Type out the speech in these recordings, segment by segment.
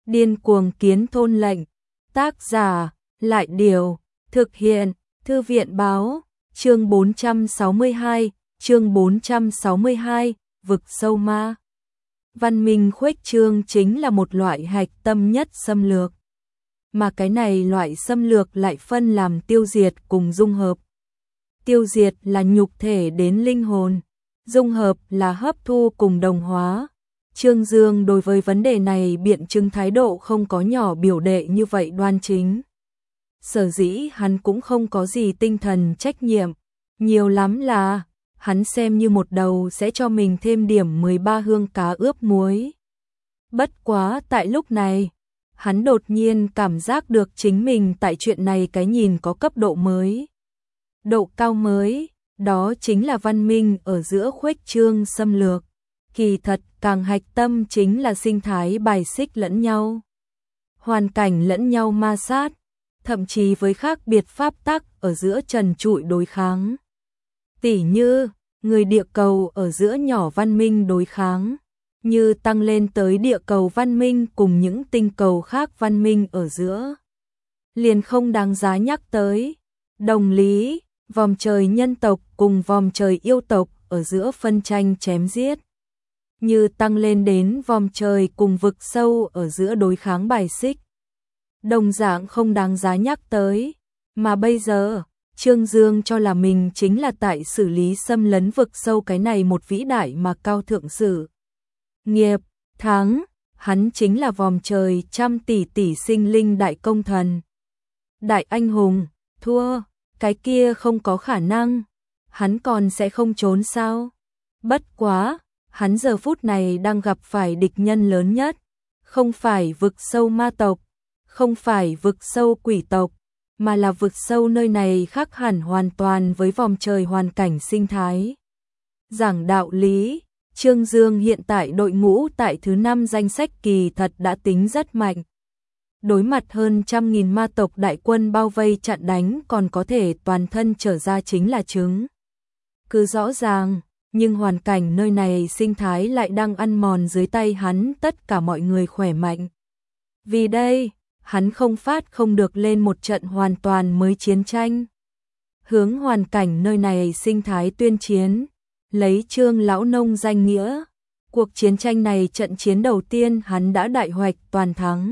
Điên cuồng kiến thôn lệnh. Tác giả, Lại Điều. Thực hiện, Thư viện Báo. Chương 462, chương 462, vực sâu ma. Văn minh khuếch trương chính là một loại hạch tâm nhất xâm lược. Mà cái này loại xâm lược lại phân làm tiêu diệt cùng dung hợp. Tiêu diệt là nhục thể đến linh hồn, dung hợp là hấp thu cùng đồng hóa. Trương Dương đối với vấn đề này biện chứng thái độ không có nhỏ biểu đệ như vậy đoan chính. Sở dĩ hắn cũng không có gì tinh thần trách nhiệm, nhiều lắm là hắn xem như một đầu sẽ cho mình thêm điểm 13 hương cá ướp muối. Bất quá tại lúc này, hắn đột nhiên cảm giác được chính mình tại chuyện này cái nhìn có cấp độ mới. Độ cao mới, đó chính là văn minh ở giữa khuếch trương xâm lược. Kỳ thật càng hạch tâm chính là sinh thái bài xích lẫn nhau. Hoàn cảnh lẫn nhau ma sát, thậm chí với khác biệt pháp tắc ở giữa trần trụi đối kháng. Tỉ như, người địa cầu ở giữa nhỏ văn minh đối kháng, như tăng lên tới địa cầu văn minh cùng những tinh cầu khác văn minh ở giữa. Liền không đáng giá nhắc tới. Đồng lý, vòm trời nhân tộc cùng vòm trời yêu tộc ở giữa phân tranh chém giết. Như tăng lên đến vòm trời cùng vực sâu ở giữa đối kháng bài xích. Đồng dạng không đáng giá nhắc tới, mà bây giờ, Trương Dương cho là mình chính là tại xử lý xâm lấn vực sâu cái này một vĩ đại mà cao thượng sử. Nghiệp, thắng, hắn chính là vòm trời trăm tỷ tỷ sinh linh đại công thần. Đại anh hùng, thua, cái kia không có khả năng, hắn còn sẽ không trốn sao? Bất quá, hắn giờ phút này đang gặp phải địch nhân lớn nhất, không phải vực sâu ma tộc, không phải vực sâu quỷ tộc, mà là vực sâu nơi này khác hẳn hoàn toàn với vòm trời hoàn cảnh sinh thái. Giảng đạo lý, Trương Dương hiện tại đội ngũ tại thứ 5 danh sách kỳ thật đã tính rất mạnh. Đối mặt hơn 100.000 ma tộc đại quân bao vây chặn đánh còn có thể toàn thân trở ra chính là chứng. Cứ rõ ràng, nhưng hoàn cảnh nơi này sinh thái lại đang ăn mòn dưới tay hắn tất cả mọi người khỏe mạnh. Vì đây, hắn không phát không được lên một trận hoàn toàn mới chiến tranh. Hướng hoàn cảnh nơi này sinh thái tuyên chiến, lấy Trương lão nông danh nghĩa. Cuộc chiến tranh này trận chiến đầu tiên hắn đã đại hoạch toàn thắng.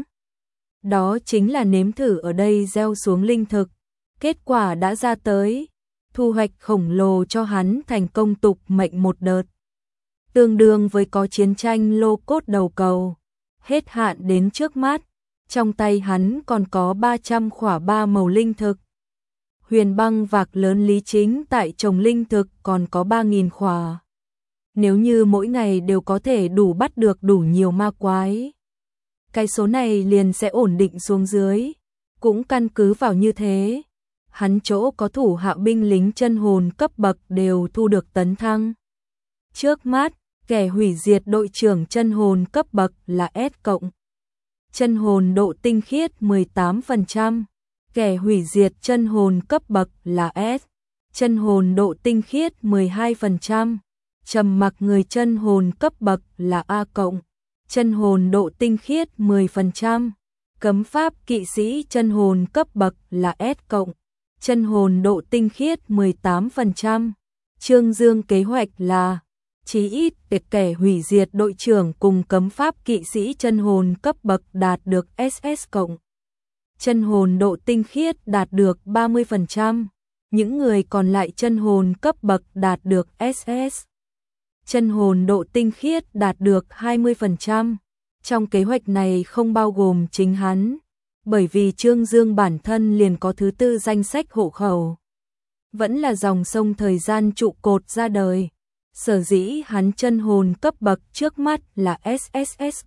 Đó chính là nếm thử ở đây gieo xuống linh thực. Kết quả đã ra tới. Thu hoạch khổng lồ cho hắn thành công tục mệnh một đợt. Tương đương với có chiến tranh lô cốt đầu cầu. Hết hạn đến trước mắt. Trong tay hắn còn có 300 khỏa 3 màu linh thực. Huyền băng vạc lớn Lý Chính tại trồng linh thực còn có 3.000 khỏa. Nếu như mỗi ngày đều có thể đủ bắt được đủ nhiều ma quái, cái số này liền sẽ ổn định xuống dưới. Cũng căn cứ vào như thế, hắn chỗ có thủ hạ binh lính chân hồn cấp bậc đều thu được tấn thăng. Trước mắt, kẻ hủy diệt đội trưởng chân hồn cấp bậc là S+. Chân hồn độ tinh khiết 18%. Kẻ hủy diệt chân hồn cấp bậc là S. Chân hồn độ tinh khiết 12%. Trầm mặc người chân hồn cấp bậc là A+. Chân hồn độ tinh khiết 10%. Cấm pháp kỵ sĩ chân hồn cấp bậc là S+. Chân hồn độ tinh khiết 18%. Trương Dương kế hoạch là chí ít để kẻ hủy diệt đội trưởng cùng cấm pháp kỵ sĩ chân hồn cấp bậc đạt được SS+. Chân hồn độ tinh khiết đạt được 30%. Những người còn lại chân hồn cấp bậc đạt được SS. Chân hồn độ tinh khiết đạt được 20%. Trong kế hoạch này không bao gồm chính hắn, bởi vì Trương Dương bản thân liền có thứ 4 danh sách hộ khẩu. Vẫn là dòng sông thời gian trụ cột ra đời. Sở dĩ hắn chân hồn cấp bậc trước mắt là SSS+.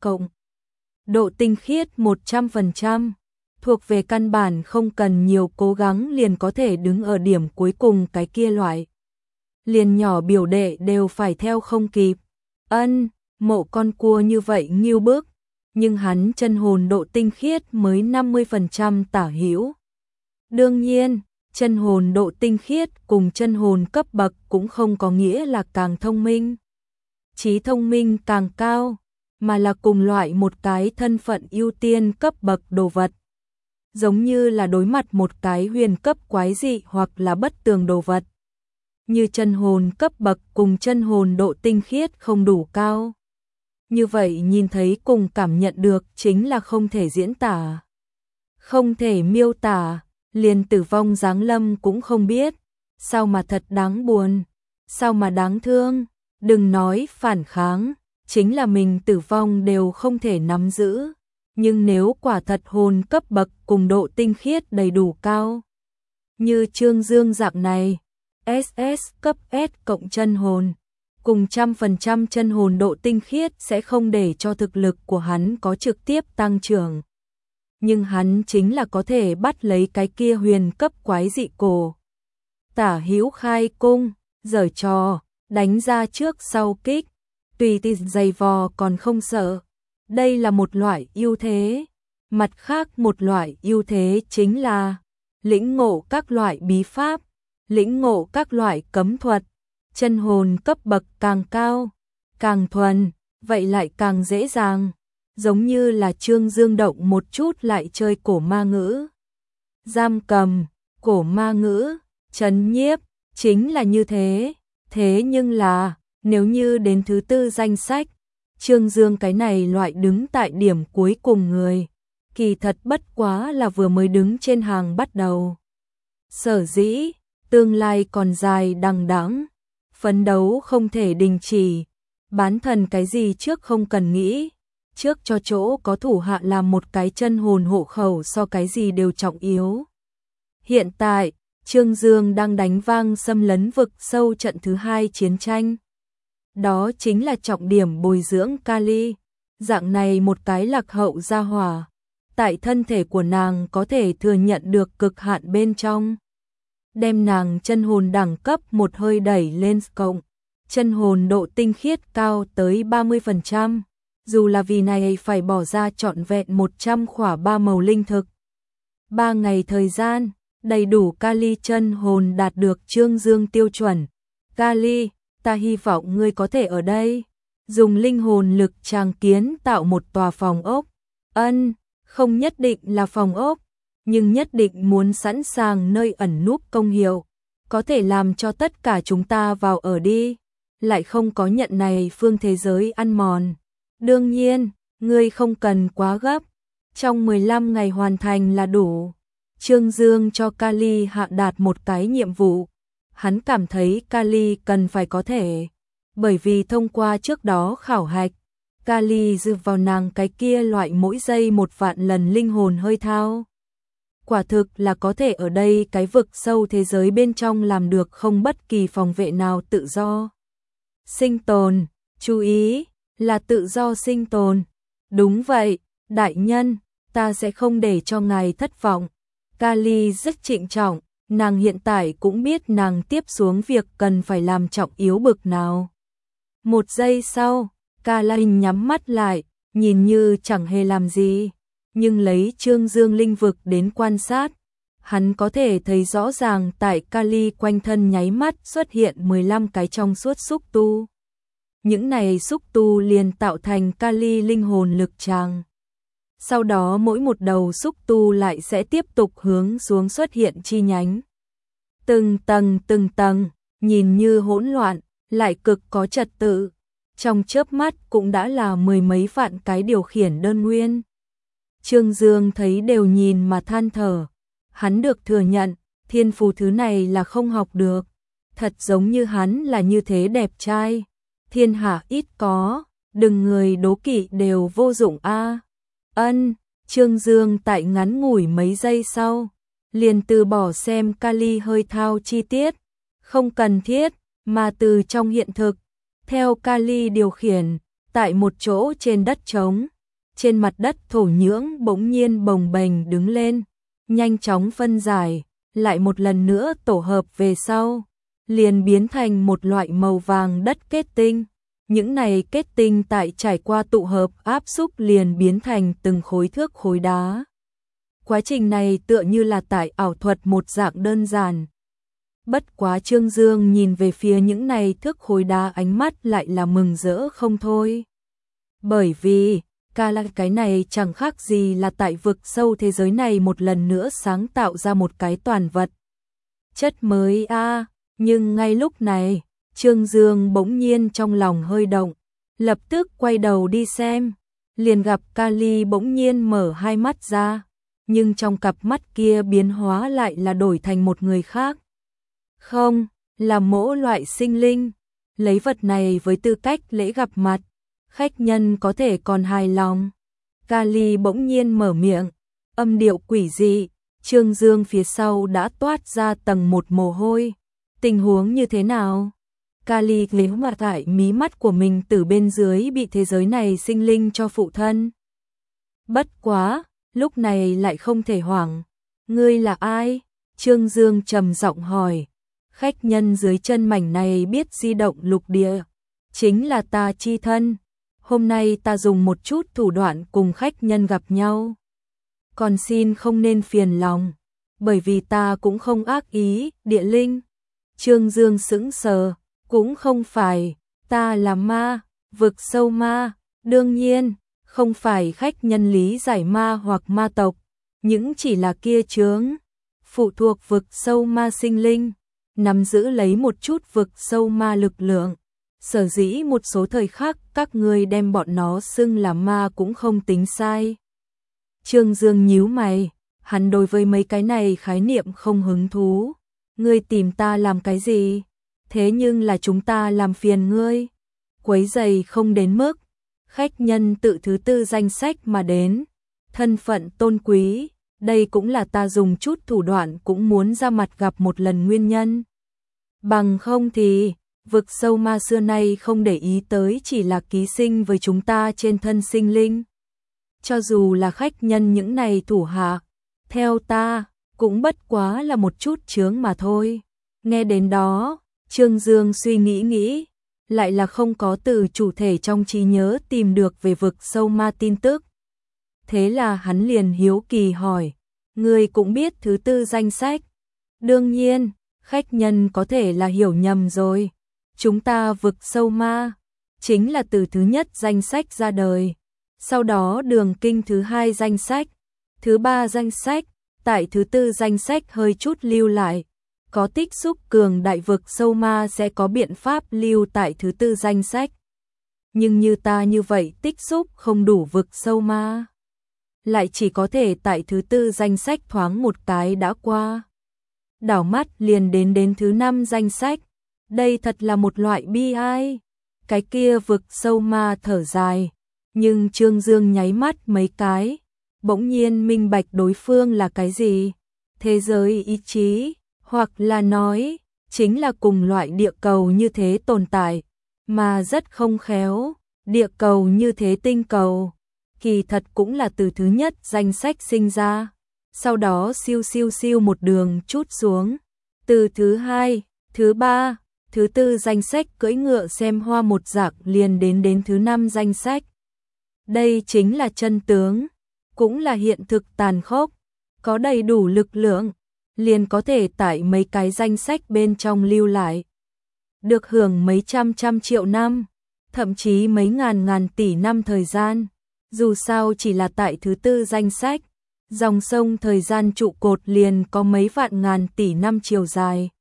Độ tinh khiết 100%. Thuộc về căn bản không cần nhiều cố gắng liền có thể đứng ở điểm cuối cùng cái kia loại. Liền nhỏ biểu đệ đều phải theo không kịp. Mộ con cua như vậy nghiêu bức. Nhưng hắn chân hồn độ tinh khiết mới 50% tả hữu. Đương nhiên, chân hồn độ tinh khiết cùng chân hồn cấp bậc cũng không có nghĩa là càng thông minh. Trí thông minh càng cao, mà là cùng loại một cái thân phận ưu tiên cấp bậc đồ vật. Giống như là đối mặt một cái huyền cấp quái dị hoặc là bất tường đồ vật. Như chân hồn cấp bậc cùng chân hồn độ tinh khiết không đủ cao. Như vậy nhìn thấy cùng cảm nhận được chính là không thể diễn tả. Không thể miêu tả, liền tử vong giáng lâm cũng không biết. Sao mà thật đáng buồn, sao mà đáng thương, đừng nói phản kháng, chính là mình tử vong đều không thể nắm giữ. Nhưng nếu quả thật hồn cấp bậc cùng độ tinh khiết đầy đủ cao, như Trương Dương dạng này, SS cấp S cộng chân hồn, cùng 100% chân hồn độ tinh khiết sẽ không để cho thực lực của hắn có trực tiếp tăng trưởng. Nhưng hắn chính là có thể bắt lấy cái kia huyền cấp quái dị cổ. Tả hữu khai cung, giở trò, đánh ra trước sau kích, tùy tiện dày vò còn không sợ. Đây là một loại ưu thế. Mặt khác một loại ưu thế chính là lĩnh ngộ các loại bí pháp, lĩnh ngộ các loại cấm thuật. Chân hồn cấp bậc càng cao, càng thuần, vậy lại càng dễ dàng. Giống như là Trương Dương động một chút lại chơi cổ ma ngữ. Giam cầm, cổ ma ngữ, trấn nhiếp, chính là như thế. Thế nhưng là, nếu như đến thứ tư danh sách, Trương Dương cái này loại đứng tại điểm cuối cùng người, kỳ thật bất quá là vừa mới đứng trên hàng bắt đầu. Sở dĩ, tương lai còn dài đằng đẵng, phấn đấu không thể đình chỉ, bán thần cái gì trước không cần nghĩ, trước cho chỗ có thủ hạ làm một cái chân hồn hộ khẩu so cái gì đều trọng yếu. Hiện tại, Trương Dương đang đánh vang xâm lấn vực sâu trận thứ 2 chiến tranh. Đó chính là trọng điểm bồi dưỡng Kali. Dạng này một cái lạc hậu gia hỏa, tại thân thể của nàng có thể thừa nhận được cực hạn bên trong. Đem nàng chân hồn đẳng cấp một hơi đẩy lên cộng, chân hồn độ tinh khiết cao tới 30%. Dù là vì này phải bỏ ra trọn vẹn 100 khỏa 3 màu linh thực. 3 ngày thời gian, đầy đủ Kali chân hồn đạt được Trương Dương tiêu chuẩn. Kali, ta hy vọng ngươi có thể ở đây dùng linh hồn lực tràng kiến tạo một tòa phòng ốc. Không nhất định là phòng ốc, nhưng nhất định muốn sẵn sàng nơi ẩn núp công hiệu, có thể làm cho tất cả chúng ta vào ở đi, lại không có nhận này phương thế giới ăn mòn. Đương nhiên, ngươi không cần quá gấp, trong 15 ngày hoàn thành là đủ. Trương Dương cho Kali hạ đạt một cái nhiệm vụ. Hắn cảm thấy Kali cần phải có thể, bởi vì thông qua trước đó khảo hạch, Kali dựa vào nàng cái kia loại mỗi giây 1 vạn lần linh hồn hơi thao. Quả thực là có thể ở đây cái vực sâu thế giới bên trong làm được không bất kỳ phòng vệ nào tự do. Sinh tồn, chú ý, là tự do sinh tồn. Đúng vậy, đại nhân, ta sẽ không để cho ngài thất vọng. Kali rất trịnh trọng, nàng hiện tại cũng biết nàng tiếp xuống việc cần phải làm trọng yếu bực nào. 1 giây sau, Kali nhắm mắt lại, nhìn như chẳng hề làm gì, nhưng lấy Trương Dương linh vực đến quan sát, hắn có thể thấy rõ ràng tại Kali quanh thân nháy mắt xuất hiện 15 cái trong suốt xúc tu. Những này xúc tu liền tạo thành Kali linh hồn lực tràng. Sau đó mỗi một đầu xúc tu lại sẽ tiếp tục hướng xuống xuất hiện chi nhánh. Từng tầng, nhìn như hỗn loạn, lại cực có trật tự. Trong chớp mắt cũng đã là 10 mấy vạn cái điều khiển đơn nguyên. Trương Dương thấy đều nhìn mà than thở. Hắn được thừa nhận, thiên phú thứ này là không học được. Thật giống như hắn là như thế đẹp trai. Thiên hạ ít có, đừng người đố kỵ đều vô dụng a. Trương Dương tại ngắn ngủi mấy giây sau, liền từ bỏ xem Kali hơi thao chi tiết, không cần thiết, mà từ trong hiện thực, theo Kali điều khiển, tại một chỗ trên đất trống, trên mặt đất thổ nhưỡng bỗng nhiên bồng bềnh đứng lên, nhanh chóng phân giải, lại một lần nữa tổ hợp về sau, liền biến thành một loại màu vàng đất kết tinh. Những này kết tinh tại trải qua tụ hợp áp xúc liền biến thành từng khối thước khối đá. Quá trình này tựa như là tại ảo thuật một dạng đơn giản. Bất quá Trương Dương nhìn về phía những này thước khối đá ánh mắt lại là mừng rỡ không thôi. Bởi vì, cái này chẳng khác gì là tại vực sâu thế giới này một lần nữa sáng tạo ra một cái toàn vật chất mới a. Nhưng ngay lúc này, Trương Dương bỗng nhiên trong lòng hơi động, lập tức quay đầu đi xem, liền gặp Kali bỗng nhiên mở hai mắt ra, nhưng trong cặp mắt kia biến hóa lại là đổi thành một người khác. Không, là mỗ loại sinh linh, lấy vật này với tư cách lễ gặp mặt, khách nhân có thể còn hài lòng. Kali bỗng nhiên mở miệng, âm điệu quỷ dị, Trương Dương phía sau đã toát ra tầng một mồ hôi. Tình huống như thế nào? Kali liếm mặt tại mí mắt của mình từ bên dưới bị thế giới này sinh linh cho phụ thân. Bất quá, lúc này lại không thể hoảng. Ngươi là ai? Trương Dương trầm giọng hỏi. Khách nhân dưới chân mảnh này biết di động lục địa. Chính là ta chi thân. Hôm nay ta dùng một chút thủ đoạn cùng khách nhân gặp nhau. Còn xin không nên phiền lòng, bởi vì ta cũng không ác ý, địa linh. Trương Dương sững sờ, cũng không phải, ta là ma, vực sâu ma, đương nhiên, không phải khách nhân lý giải ma hoặc ma tộc, những chỉ là kia chướng, phụ thuộc vực sâu ma sinh linh, nắm giữ lấy một chút vực sâu ma lực lượng. Sở dĩ một số thời khắc các ngươi đem bọn nó xưng là ma cũng không tính sai. Trương Dương nhíu mày, hắn đối với mấy cái này khái niệm không hứng thú. Ngươi tìm ta làm cái gì? Thế nhưng là chúng ta làm phiền ngươi. Quấy rầy không đến mức. Khách nhân tự thứ tư danh sách mà đến. Thân phận tôn quý, đây cũng là ta dùng chút thủ đoạn cũng muốn ra mặt gặp một lần nguyên nhân. Bằng không thì, vực sâu ma xưa nay không để ý tới chỉ là ký sinh với chúng ta trên thân sinh linh. Cho dù là khách nhân những này thủ hạ, theo ta, cũng bất quá là một chút chướng mà thôi. Nghe đến đó, Trương Dương suy nghĩ, lại là không có từ chủ thể trong trí nhớ tìm được về vực sâu ma tin tức. Thế là hắn liền hiếu kỳ hỏi, ngươi cũng biết thứ tư danh sách. Đương nhiên, khách nhân có thể là hiểu nhầm rồi. Chúng ta vực sâu ma, chính là từ thứ nhất danh sách ra đời. Sau đó đường kinh thứ hai danh sách, thứ ba danh sách, tại thứ tư danh sách hơi chút lưu lại. Có tích xúc cường đại vực sâu ma sẽ có biện pháp lưu tại thứ tư danh sách. Nhưng như ta như vậy tích xúc không đủ vực sâu ma, lại chỉ có thể tại thứ tư danh sách thoáng một cái đã qua. Đảo mắt liền đến thứ năm danh sách. Đây thật là một loại bi ai. Cái kia vực sâu ma thở dài. Nhưng Trương Dương nháy mắt mấy cái, bỗng nhiên minh bạch đối phương là cái gì? Thế giới ý chí, hoặc là nói, chính là cùng loại địa cầu như thế tồn tại, mà rất không khéo, địa cầu như thế tinh cầu, kỳ thật cũng là từ thứ nhất danh sách sinh ra, sau đó siêu một đường chút xuống, từ thứ hai, thứ ba, thứ tư danh sách cưỡi ngựa xem hoa một dạc liền đến thứ năm danh sách. Đây chính là chân tướng, cũng là hiện thực tàn khốc, có đầy đủ lực lượng, liền có thể tại mấy cái danh sách bên trong lưu lại. Được hưởng mấy trăm triệu năm, thậm chí mấy ngàn tỷ năm thời gian, dù sao chỉ là tại thứ tư danh sách, dòng sông thời gian trụ cột liền có mấy vạn ngàn tỷ năm chiều dài.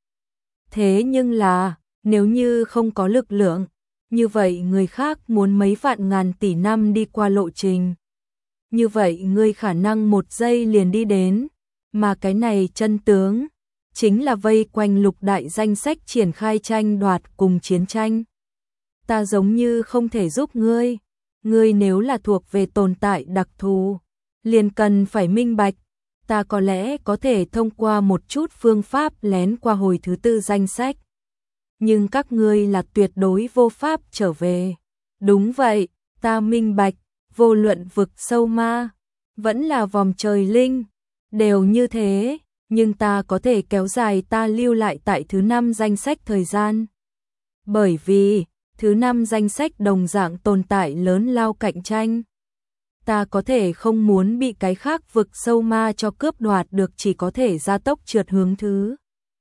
Thế nhưng là, nếu như không có lực lượng, như vậy người khác muốn mấy vạn ngàn tỷ năm đi qua lộ trình. Như vậy ngươi khả năng một giây liền đi đến, mà cái này chân tướng, chính là vây quanh lục đại danh sách triển khai tranh đoạt cùng chiến tranh. Ta giống như không thể giúp ngươi nếu là thuộc về tồn tại đặc thù, liền cần phải minh bạch, ta có lẽ có thể thông qua một chút phương pháp lén qua hồi thứ tư danh sách. Nhưng các ngươi là tuyệt đối vô pháp trở về. Đúng vậy, ta minh bạch, vô luận vực sâu ma, vẫn là vòng trời linh, đều như thế, nhưng ta có thể kéo dài ta lưu lại tại thứ năm danh sách thời gian. Bởi vì, thứ năm danh sách đồng dạng tồn tại lớn lao cạnh tranh. Ta có thể không muốn bị cái khác vực sâu ma cho cướp đoạt được, chỉ có thể gia tốc trượt hướng thứ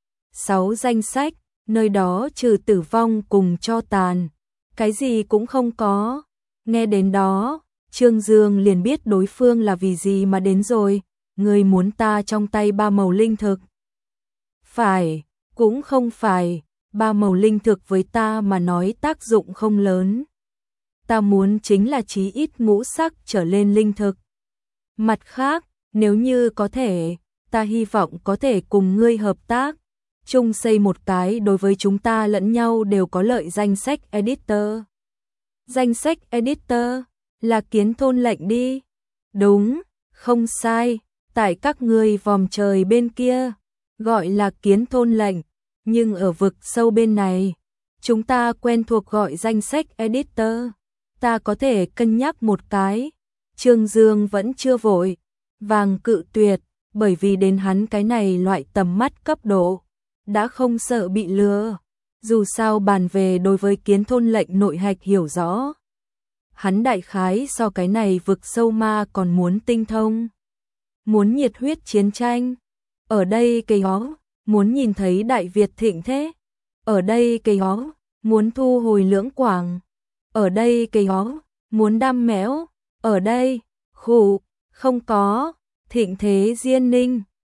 6 danh sách, nơi đó trừ tử vong cùng cho tàn, cái gì cũng không có. Nghe đến đó, Trương Dương liền biết đối phương là vì gì mà đến rồi, người muốn ta trong tay 3 mẩu linh thực. Phải, cũng không phải, 3 mẩu linh thực với ta mà nói tác dụng không lớn. Ta muốn chính là chí ít ngũ sắc trở lên linh thực. Mặt khác, nếu như có thể, ta hy vọng có thể cùng ngươi hợp tác, chung xây một cái đối với chúng ta lẫn nhau đều có lợi danh sách editor. Danh sách editor là Kiến Thôn lệnh đi. Đúng, không sai, tại các ngươi vòm trời bên kia, gọi là Kiến Thôn lệnh, nhưng ở vực sâu bên này, chúng ta quen thuộc gọi danh sách editor. Ta có thể cân nhắc một cái. Trương Dương vẫn chưa vội vàng cự tuyệt, bởi vì đến hắn cái này loại tầm mắt cấp độ, đã không sợ bị lừa. Dù sao bàn về đối với Kiến Thôn lệnh nội hạch hiểu rõ. Hắn đại khái so cái này vực sâu ma còn muốn tinh thông. Muốn nhiệt huyết chiến tranh. Ở đây cây hó, muốn nhìn thấy Đại Việt thịnh thế. Ở đây cây hó, muốn thu hồi lưỡng quảng. Ở đây cây hó, muốn đam mẽo. Ở đây, khủ, không có, thịnh thế diên ninh.